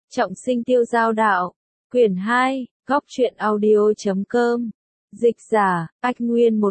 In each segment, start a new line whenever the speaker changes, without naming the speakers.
Trọng sinh tiêu giao đạo. Quyển 2, góc truyện audio.com. Dịch giả, Ách Nguyên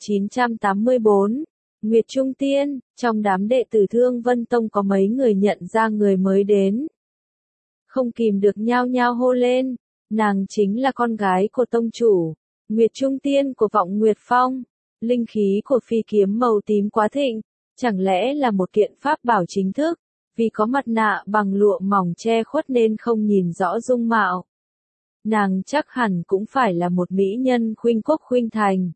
1984. Nguyệt Trung Tiên, trong đám đệ tử Thương Vân Tông có mấy người nhận ra người mới đến. Không kìm được nhao nhao hô lên, nàng chính là con gái của tông chủ, Nguyệt Trung Tiên của Vọng Nguyệt Phong. Linh khí của phi kiếm màu tím quá thịnh, chẳng lẽ là một kiện pháp bảo chính thức, vì có mặt nạ bằng lụa mỏng che khuất nên không nhìn rõ dung mạo. Nàng chắc hẳn cũng phải là một mỹ nhân khuynh quốc khuynh thành.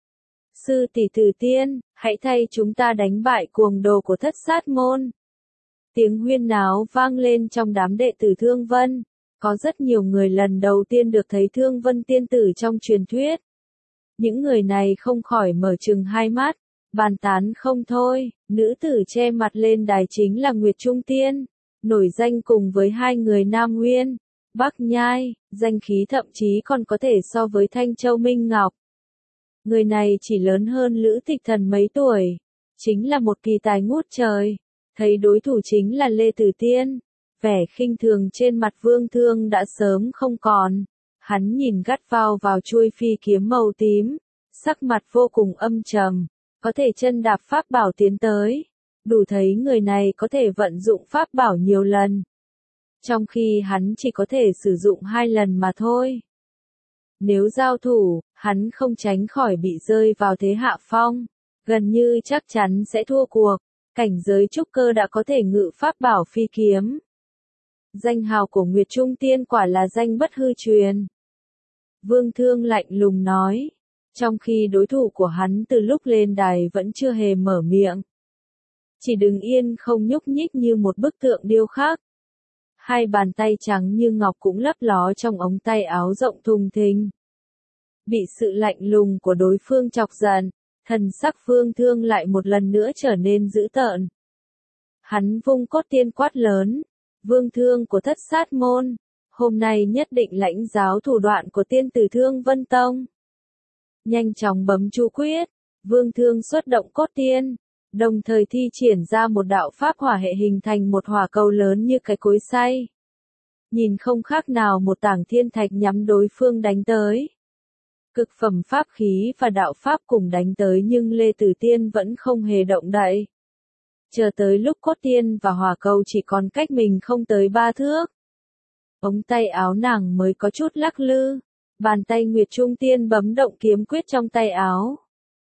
Sư tỷ Tử Tiên, hãy thay chúng ta đánh bại cuồng đồ của Thất Sát Môn. Tiếng huyên náo vang lên trong đám đệ tử Thương Vân. Có rất nhiều người lần đầu tiên được thấy Thương Vân tiên tử trong truyền thuyết. Những người này không khỏi mở trừng hai mắt, bàn tán không thôi. Nữ tử che mặt lên đài chính là Nguyệt Trung Tiên, nổi danh cùng với hai người Nam Nguyên, Bắc Nhai, danh khí thậm chí còn có thể so với Thanh Châu Minh Ngọc. Người này chỉ lớn hơn Lữ Tịch Thần mấy tuổi, chính là một kỳ tài ngút trời. Thấy đối thủ chính là Lê Tử Tiên, vẻ khinh thường trên mặt Vương Thương đã sớm không còn. Hắn nhìn gắt vào chuôi phi kiếm màu tím, sắc mặt vô cùng âm trầm, có thể chân đạp pháp bảo tiến tới, đủ thấy người này có thể vận dụng pháp bảo nhiều lần, trong khi hắn chỉ có thể sử dụng 2 lần mà thôi. Nếu giao thủ, hắn không tránh khỏi bị rơi vào thế hạ phong, gần như chắc chắn sẽ thua cuộc. Cảnh giới trúc cơ đã có thể ngự pháp bảo phi kiếm. Danh hào của Nguyệt Trung Tiên quả là danh bất hư truyền. Vương Thương lạnh lùng nói, trong khi đối thủ của hắn từ lúc lên đài vẫn chưa hề mở miệng. Chỉ đứng yên không nhúc nhích như một bức tượng điêu khắc. Hai bàn tay trắng như ngọc cũng lấp ló trong ống tay áo rộng thùng thình. Bị sự lạnh lùng của đối phương chọc giận, thần sắc Vương Thương lại một lần nữa trở nên dữ tợn. Hắn vung cốt tiên quát lớn, Vương Thương của Thất Sát Môn, hôm nay nhất định lãnh giáo thủ đoạn của tiên tử Thương Vân Tông. Nhanh chóng bấm chú quyết, Vương Thương xuất động cốt tiên, đồng thời thi triển ra một đạo pháp hỏa hệ hình thành một hỏa cầu lớn như cái cối xay. Nhìn không khác nào một tảng thiên thạch nhắm đối phương đánh tới. Cực phẩm pháp khí và đạo pháp cùng đánh tới nhưng Lê Tử Tiên vẫn không hề động đậy. Chờ tới lúc cốt tiên và hỏa cầu chỉ còn cách mình không tới 3 thước. Ống tay áo nàng mới có chút lắc lư, bàn tay Nguyệt Trung Tiên bấm động kiếm quyết trong tay áo.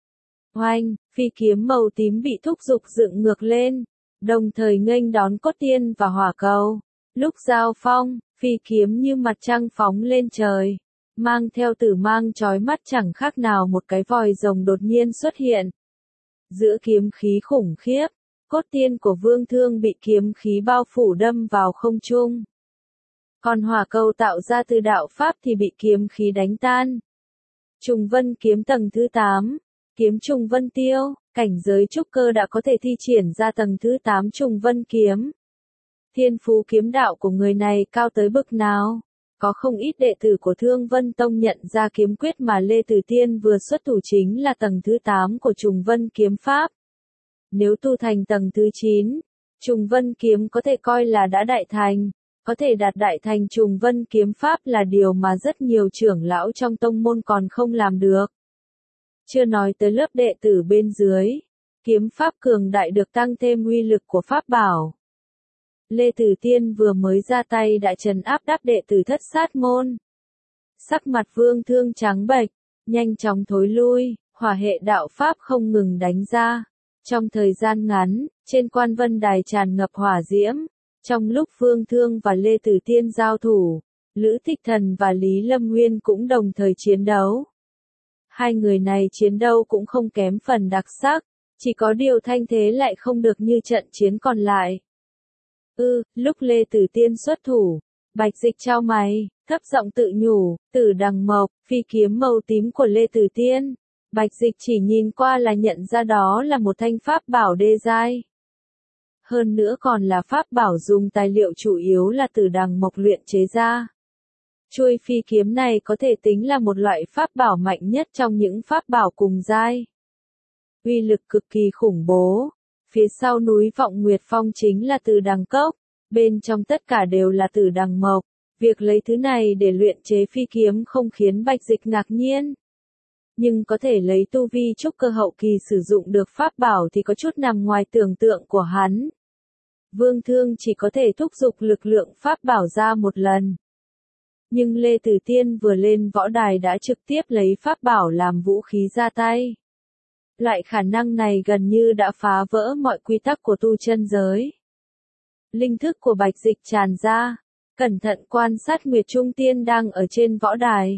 Oanh, phi kiếm màu tím bị thúc giục dựng ngược lên, đồng thời nghênh đón cốt tiên và hỏa cầu. Lúc giao phong, phi kiếm như mặt trăng phóng lên trời, mang theo tử mang chói mắt chẳng khác nào một cái vòi rồng đột nhiên xuất hiện. Giữa kiếm khí khủng khiếp, cốt tiên của Vương Thương bị kiếm khí bao phủ đâm vào không trung. Còn hỏa cầu tạo ra từ đạo pháp thì bị kiếm khí đánh tan. Trùng Vân kiếm tầng thứ 8, kiếm Trùng Vân Tiêu, cảnh giới trúc cơ đã có thể thi triển ra tầng thứ 8 Trùng Vân kiếm. Thiên phú kiếm đạo của người này cao tới bực nào? Có không ít đệ tử của Thương Vân Tông nhận ra kiếm quyết mà Lê Tử Tiên vừa xuất thủ chính là tầng thứ 8 của Trùng Vân kiếm pháp. Nếu tu thành tầng thứ 9, Trùng Vân kiếm có thể coi là đã đại thành, có thể đạt đại thành Trùng Vân kiếm pháp là điều mà rất nhiều trưởng lão trong tông môn còn không làm được. Chưa nói tới lớp đệ tử bên dưới, kiếm pháp cường đại được tăng thêm uy lực của pháp bảo. Lê Tử Tiên vừa mới ra tay đã trấn áp đáp đệ tử Thất Sát Môn. Sắc mặt Vương Thương trắng bệch, nhanh chóng thối lui, hỏa hệ đạo pháp không ngừng đánh ra. Trong thời gian ngắn, trên Quan Vân Đài tràn ngập hỏa diễm. Trong lúc Vương Thương và Lê Tử Tiên giao thủ, Lữ Tịch Thần và Lý Lâm Nguyên cũng đồng thời chiến đấu. Hai người này chiến đấu cũng không kém phần đặc sắc, chỉ có điều thanh thế lại không được như trận chiến còn lại. Lúc Lê Tử Tiên xuất thủ, Bạch Dịch chau mày, thấp giọng tự nhủ, Tử Đằng Mộc, phi kiếm màu tím của Lê Tử Tiên. Bạch Dịch chỉ nhìn qua là nhận ra đó là một thanh pháp bảo đê giai. Hơn nữa còn là pháp bảo dùng tài liệu chủ yếu là Tử Đằng Mộc luyện chế ra. Chuôi phi kiếm này có thể tính là một loại pháp bảo mạnh nhất trong những pháp bảo cùng giai. Uy lực cực kỳ khủng bố. Phía sau núi Vọng Nguyệt Phong chính là Tử Đằng Cốc, Bên trong tất cả đều là tử đằng mộc. Việc lấy thứ này để luyện chế phi kiếm không khiến Bạch Dịch ngạc nhiên. Nhưng có thể lấy tu vi trúc cơ hậu kỳ sử dụng được pháp bảo thì có chút nằm ngoài tưởng tượng của hắn. Vương Thương chỉ có thể thúc giục lực lượng pháp bảo ra một lần. Nhưng Lê Tử Tiên vừa lên võ đài đã trực tiếp lấy pháp bảo làm vũ khí ra tay. Loại khả năng này gần như đã phá vỡ mọi quy tắc của tu chân giới. Linh thức của Bạch Dịch tràn ra, cẩn thận quan sát Nguyệt Trung Tiên đang ở trên võ đài.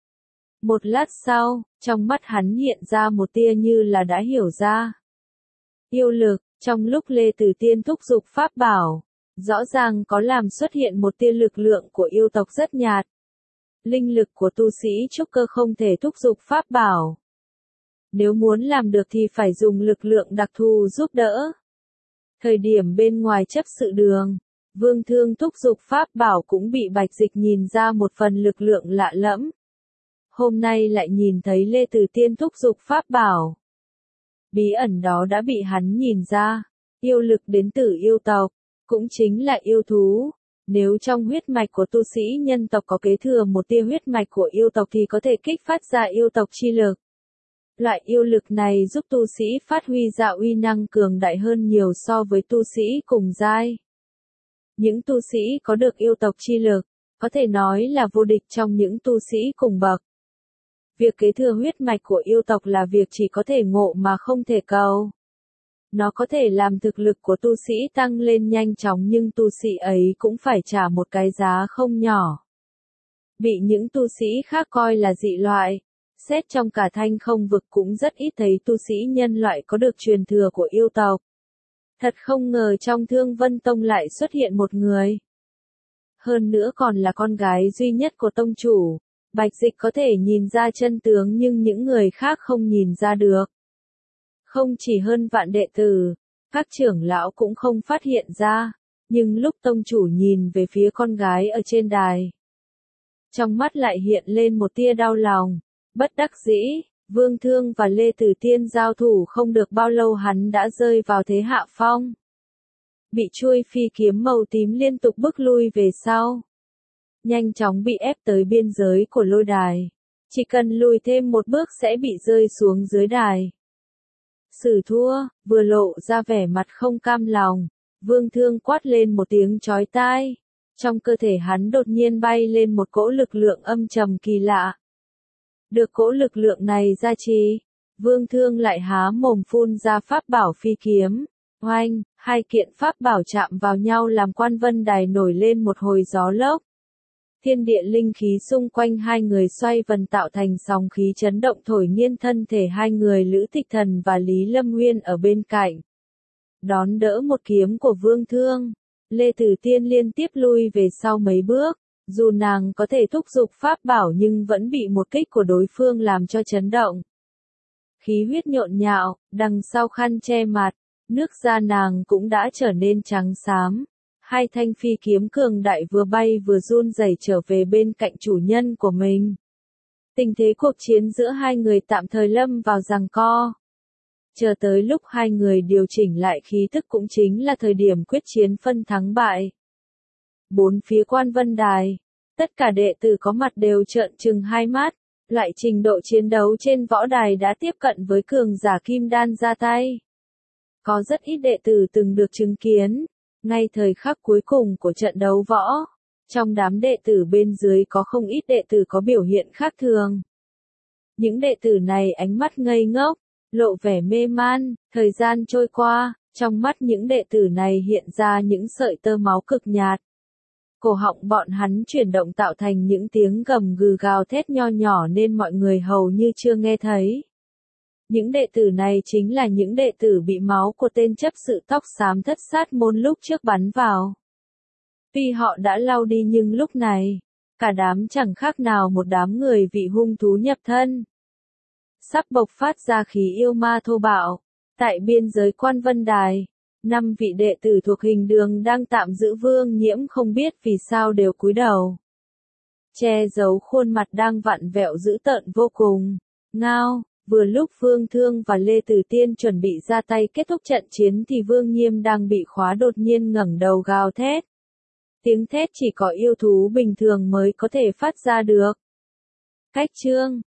Một lát sau, trong mắt hắn hiện ra một tia như là đã hiểu ra. Yêu lực, trong lúc Lê Tử Tiên thúc giục pháp bảo, rõ ràng có làm xuất hiện một tia lực lượng của yêu tộc rất nhạt. Linh lực của tu sĩ trúc cơ không thể thúc giục pháp bảo. Nếu muốn làm được thì phải dùng lực lượng đặc thù giúp đỡ. Thời điểm bên ngoài chấp sự đường, Vương Thương thúc giục pháp bảo cũng bị Bạch Dịch nhìn ra một phần lực lượng lạ lẫm. Hôm nay lại nhìn thấy Lê Tử Tiên thúc giục pháp bảo. Bí ẩn đó đã bị hắn nhìn ra, yêu lực đến từ yêu tộc, cũng chính là yêu thú. Nếu trong huyết mạch của tu sĩ nhân tộc có kế thừa một tia huyết mạch của yêu tộc thì có thể kích phát ra yêu tộc chi lực. Loại yêu lực này giúp tu sĩ phát huy ra uy năng cường đại hơn nhiều so với tu sĩ cùng giai. Những tu sĩ có được yêu tộc chi lực, có thể nói là vô địch trong những tu sĩ cùng bậc. Việc kế thừa huyết mạch của yêu tộc là việc chỉ có thể ngộ mà không thể cầu. Nó có thể làm thực lực của tu sĩ tăng lên nhanh chóng nhưng tu sĩ ấy cũng phải trả một cái giá không nhỏ. Bị những tu sĩ khác coi là dị loại. Xét trong cả Thanh Không vực cũng rất ít thấy tu sĩ nhân loại có được truyền thừa của yêu tộc. Thật không ngờ trong Thương Vân Tông lại xuất hiện một người. Hơn nữa còn là con gái duy nhất của tông chủ. Bạch Dịch có thể nhìn ra chân tướng nhưng những người khác không nhìn ra được. Không chỉ hơn vạn đệ tử, các trưởng lão cũng không phát hiện ra, nhưng lúc tông chủ nhìn về phía con gái ở trên đài, trong mắt lại hiện lên một tia đau lòng. Bất đắc dĩ, Vương Thương và Lê Tử Tiên giao thủ không được bao lâu hắn đã rơi vào thế hạ phong. Bị chuôi phi kiếm màu tím liên tục bước lui về sau. Nhanh chóng bị ép tới biên giới của lôi đài. Chỉ cần lùi thêm một bước sẽ bị rơi xuống dưới đài. Sử thua, vừa lộ ra vẻ mặt không cam lòng. Vương Thương quát lên một tiếng chói tai. Trong cơ thể hắn đột nhiên bay lên một cỗ lực lượng âm trầm kỳ lạ. Được cỗ lực lượng này gia trì, Vương Thương lại há mồm phun ra pháp bảo phi kiếm. Oanh, hai kiện pháp bảo chạm vào nhau làm Quan Vân Đài nổi lên một hồi gió lốc. Thiên địa linh khí xung quanh hai người xoay vần tạo thành sóng khí chấn động thổi nghiêng thân thể hai người Lữ Tịch Thần và Lý Lâm Nguyên ở bên cạnh. Đón đỡ một kiếm của Vương Thương, Lê Tử Tiên liên tiếp lui về sau mấy bước. Dù nàng có thể thúc giục pháp bảo nhưng vẫn bị một kích của đối phương làm cho chấn động. Khí huyết nhộn nhạo, đằng sau khăn che mặt, nước da nàng cũng đã trở nên trắng xám. Hai thanh phi kiếm cường đại vừa bay vừa run rẩy trở về bên cạnh chủ nhân của mình. Tình thế cuộc chiến giữa hai người tạm thời lâm vào giằng co. Chờ tới lúc hai người điều chỉnh lại khí thức cũng chính là thời điểm quyết chiến phân thắng bại. Bốn phía Quan Vân Đài, tất cả đệ tử có mặt đều trợn trừng hai mắt, loại trình độ chiến đấu trên võ đài đã tiếp cận với cường giả kim đan ra tay. Có rất ít đệ tử từng được chứng kiến, ngay thời khắc cuối cùng của trận đấu võ, trong đám đệ tử bên dưới có không ít đệ tử có biểu hiện khác thường. Những đệ tử này ánh mắt ngây ngốc, lộ vẻ mê man, thời gian trôi qua, trong mắt những đệ tử này hiện ra những sợi tơ máu cực nhạt. Cổ họng bọn hắn chuyển động tạo thành những tiếng gầm gừ gào thét nho nhỏ nên mọi người hầu như chưa nghe thấy. Những đệ tử này chính là những đệ tử bị máu của tên chấp sự tóc xám Thất Sát môn lúc trước bắn vào. Tuy họ đã lau đi nhưng lúc này, cả đám chẳng khác nào một đám người vị hung thú nhập thân. Sắp bộc phát ra khí yêu ma thô bạo. Tại biên giới Quan Vân Đài, 5 vị đệ tử thuộc Hình Đường đang tạm giữ Vương Nhiễm không biết vì sao đều cúi đầu. Che giấu khuôn mặt đang vặn vẹo dữ tợn vô cùng. Ngao, vừa lúc Vương Thương và Lê Tử Tiên chuẩn bị ra tay kết thúc trận chiến thì Vương Nhiễm đang bị khóa đột nhiên ngẩng đầu gào thét. Tiếng thét chỉ có yêu thú bình thường mới có thể phát ra được. Cách chương